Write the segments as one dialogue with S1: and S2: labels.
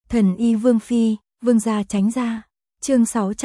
S1: Thần y Vương Phi, Vương gia tránh ra. Chương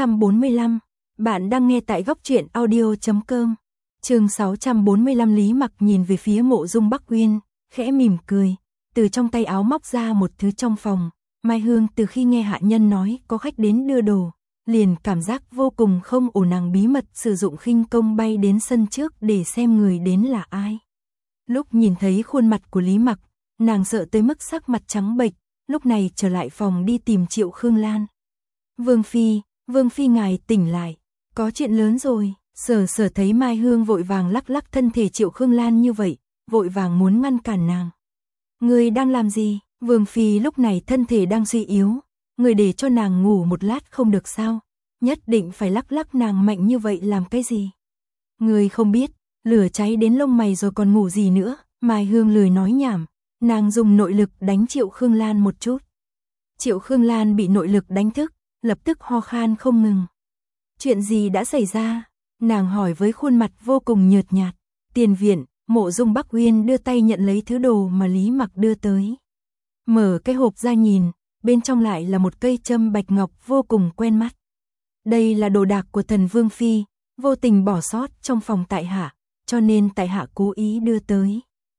S1: 645. Bạn đang nghe tại góc truyện audio.com. Chương 645. Lý Mặc nhìn về phía Mộ Dung Bắc Uyên, khẽ mỉm cười, từ trong tay áo móc ra một thứ trong phòng. Mai Hương từ khi nghe hạ nhân nói có khách đến đưa đồ, liền cảm giác vô cùng không ổn, nàng bí mật sử dụng khinh công bay đến sân trước để xem người đến là ai. Lúc nhìn thấy khuôn mặt của Lý Mặc, nàng sợ tới mức sắc mặt trắng bệch, lúc này trở lại phòng đi tìm Triệu Khương Lan. Vương Phi ngài tỉnh lại, có chuyện lớn rồi. Sở thấy Mai Hương vội vàng lắc lắc thân thể Triệu Khương Lan như vậy, vội vàng muốn ngăn cản nàng. Người đang làm gì? Vương Phi lúc này thân thể đang suy yếu, người để cho nàng ngủ một lát không được sao? Nhất định phải lắc lắc nàng mạnh như vậy làm cái gì? Người không biết, lửa cháy đến lông mày rồi còn ngủ gì nữa. Mai Hương lười nói nhảm, nàng dùng nội lực đánh Triệu Khương Lan một chút. Triệu Khương Lan bị nội lực đánh thức, lập tức ho khan không ngừng. Chuyện gì đã xảy ra? Nàng hỏi với khuôn mặt vô cùng nhợt nhạt. Tiền viện, Mộ Dung Bắc Uyên đưa tay nhận lấy thứ đồ mà Lý Mặc đưa tới. Mở cái hộp ra nhìn, bên trong lại là một cây châm bạch ngọc vô cùng quen mắt. Đây là đồ đạc của thần Vương Phi, vô tình bỏ sót trong phòng tại hạ, cho nên tại hạ cố ý đưa tới.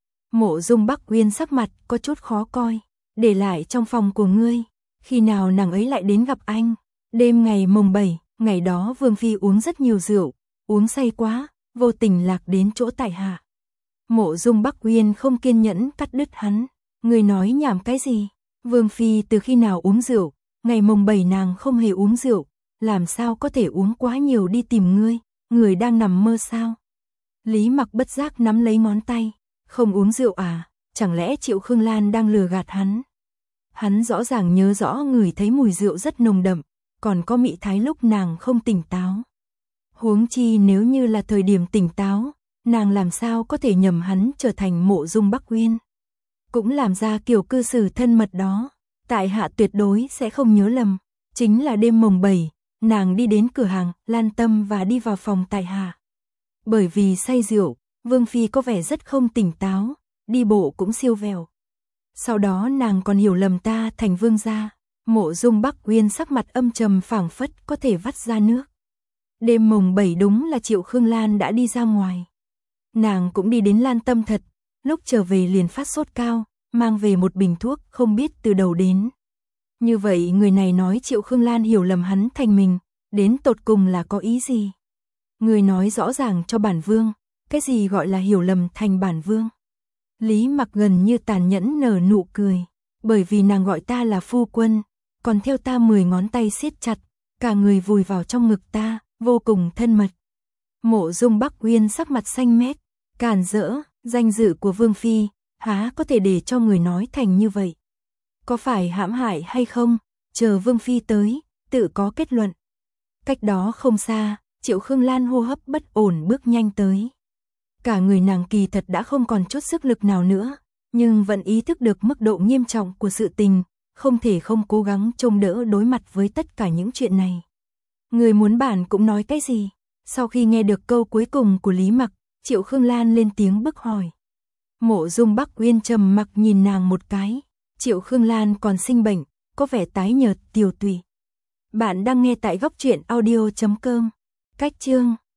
S1: Mộ Dung Bắc Uyên sắc mặt có chút khó coi. Để lại trong phòng của ngươi, khi nào nàng ấy lại đến gặp anh? Đêm ngày mùng 7, ngày đó Vương Phi uống rất nhiều rượu, uống say quá, vô tình lạc đến chỗ tại hạ. Mộ Dung Bắc Uyên không kiên nhẫn cắt đứt hắn. Người nói nhảm cái gì? Vương Phi từ khi nào uống rượu? Ngày mùng 7 nàng không hề uống rượu, làm sao có thể uống quá nhiều đi tìm ngươi? Người đang nằm mơ sao? Lý Mặc bất giác nắm lấy ngón tay. Không uống rượu à? Chẳng lẽ Triệu Khương Lan đang lừa gạt hắn? Hắn rõ ràng nhớ rõ người thấy mùi rượu rất nồng đậm, còn có mị thái lúc nàng không tỉnh táo. Huống chi nếu như là thời điểm tỉnh táo, nàng làm sao có thể nhầm hắn trở thành Mộ Dung Bắc Uyên. Cũng làm ra kiểu cư xử thân mật đó, tại hạ tuyệt đối sẽ không nhớ lầm. Chính là đêm mùng 7, nàng đi đến cửa hàng Lan Tâm và đi vào phòng tại hạ. Bởi vì say rượu, Vương Phi có vẻ rất không tỉnh táo, đi bộ cũng siêu vẹo. Sau đó nàng còn hiểu lầm ta thành vương gia. Mộ Dung Bắc Uyên sắc mặt âm trầm phảng phất có thể vắt ra nước. Đêm mùng 7 đúng là Triệu Khương Lan đã đi ra ngoài. Nàng cũng đi đến Lan Tâm thật, lúc trở về liền phát sốt cao, mang về một bình thuốc không biết từ đầu đến. Như vậy người này nói Triệu Khương Lan hiểu lầm hắn thành mình, đến tột cùng là có ý gì? Người nói rõ ràng cho bản vương, cái gì gọi là hiểu lầm thành bản vương? Lý Mặc gần như tàn nhẫn nở nụ cười, bởi vì nàng gọi ta là phu quân, còn theo ta 10 ngón tay siết chặt, cả người vùi vào trong ngực ta, vô cùng thân mật. Mộ Dung Bắc Uyên sắc mặt xanh mét, càn rỡ, danh dự của Vương Phi, há có thể để cho người nói thành như vậy? Có phải hãm hại hay không? Chờ Vương Phi tới, tự có kết luận. Cách đó không xa, Triệu Khương Lan hô hấp bất ổn bước nhanh tới. Cả người nàng kỳ thật đã không còn chút sức lực nào nữa, nhưng vẫn ý thức được mức độ nghiêm trọng của sự tình, không thể không cố gắng trông đỡ đối mặt với tất cả những chuyện này. Người muốn bản cũng nói cái gì? Sau khi nghe được câu cuối cùng của Lý Mặc, Triệu Khương Lan lên tiếng bức hỏi. Mộ Dung Bắc Uyên trầm mặc nhìn nàng một cái. Triệu Khương Lan còn sinh bệnh, có vẻ tái nhợt tiều tụy. Bạn đang nghe tại góc truyện audio.com. Cách chương